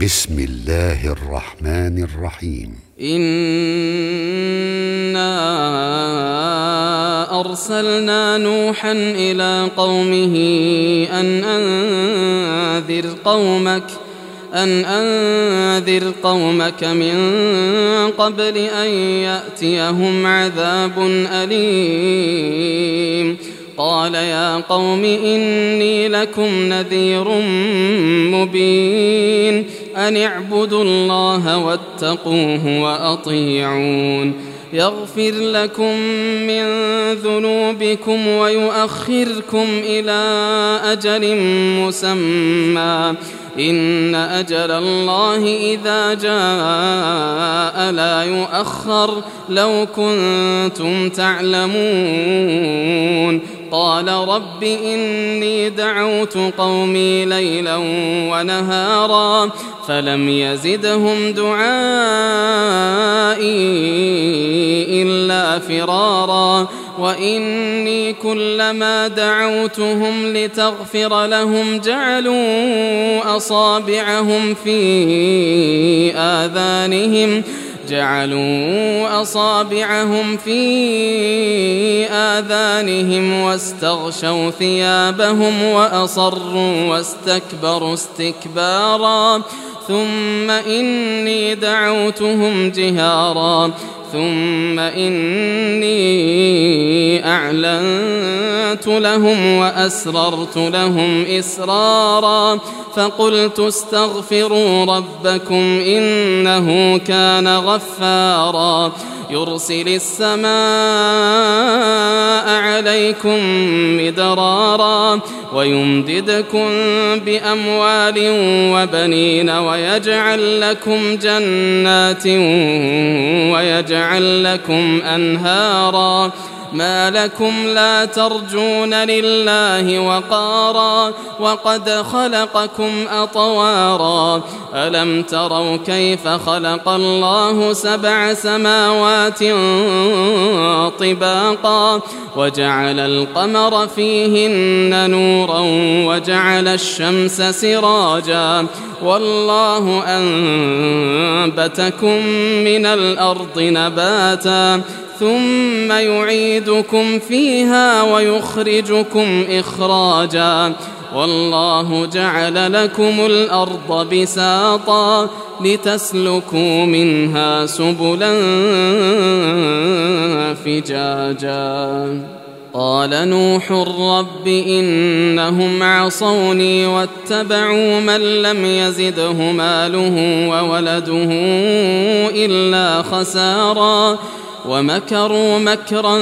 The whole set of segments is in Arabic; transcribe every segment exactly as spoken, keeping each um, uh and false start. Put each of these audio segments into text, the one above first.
بسم الله الرحمن الرحيم. إنا أرسلنا نوحا إلى قومه أن أنذر قومك أن أنذر قومك من قبل أن يأتيهم عذاب أليم. قال يا قوم إني لكم نذير مبين أن اعبدوا الله واتقوه وأطيعون يغفر لكم من ذنوبكم ويؤخركم إلى أجل مسمى إن أجل الله إذا جاء لا يؤخر لو كنتم تعلمون. قال رب إني دعوت قومي ليلا ونهارا فلم يزدهم دعائي إلا فرارا وإني كلما دعوتهم لتغفر لهم جعلوا أصابعهم في آذانهم جعلوا أصابعهم في آذانهم واستغشوا ثيابهم وأصروا واستكبروا استكبارا ثم إني دعوتهم جهارا ثم إني أعلنت لهم وأسررت لهم إسرارا فقلت استغفروا ربكم إنه كان غفارا يرسل السماء عليكم مدرارا ويمددكم بأموال وبنين ويجعل لكم جنات ويجعل لكم أنهارا ما لكم لا ترجون لله وقارا وقد خلقكم أطوارا ألم تروا كيف خلق الله سبع سماوات طباقا وجعل القمر فيهن نورا وجعل الشمس سراجا والله أنبتكم من الأرض نباتا ثم يعيدكم فيها ويخرجكم إخراجا والله جعل لكم الأرض بساطا لتسلكوا منها سبلا فجاجا. قال نوح رب إنهم عصوني واتبعوا من لم يزده ماله وولده إلا خسارا ومكروا مكرا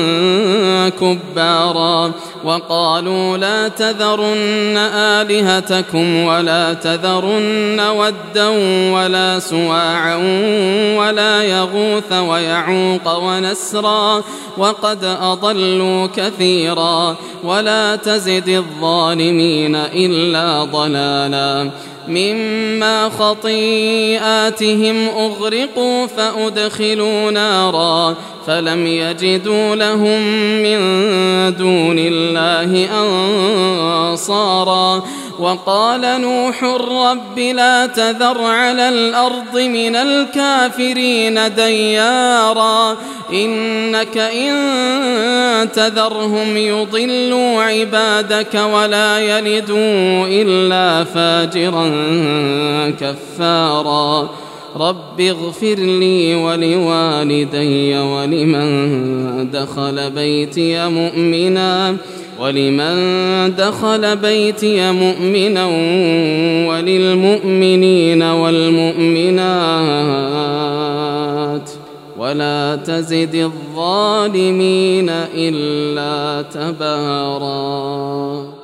كبارا وقالوا لا تذرن آلهتكم ولا تذرن ودا ولا سواعا ولا يغوث ويعوق ونسرا وقد أضلوا كثيرا ولا تزد الظالمين إلا ضلالا. مما خطيئاتهم أغرقوا فأدخلوا نارا فلم يجدوا لهم من دون الله أنصارا. وقال نوح رب لا تذر على الأرض من الكافرين ديارا إنك إن تذرهم يضلوا عبادك ولا يلدوا إلا فاجرا كفارا. رب اغفر لي ولوالدي ولمن دخل بيتي مؤمنا ولمن دخل بيتي مؤمنا وللمؤمنين والمؤمنات ولا تزد الظالمين إلا تبارا.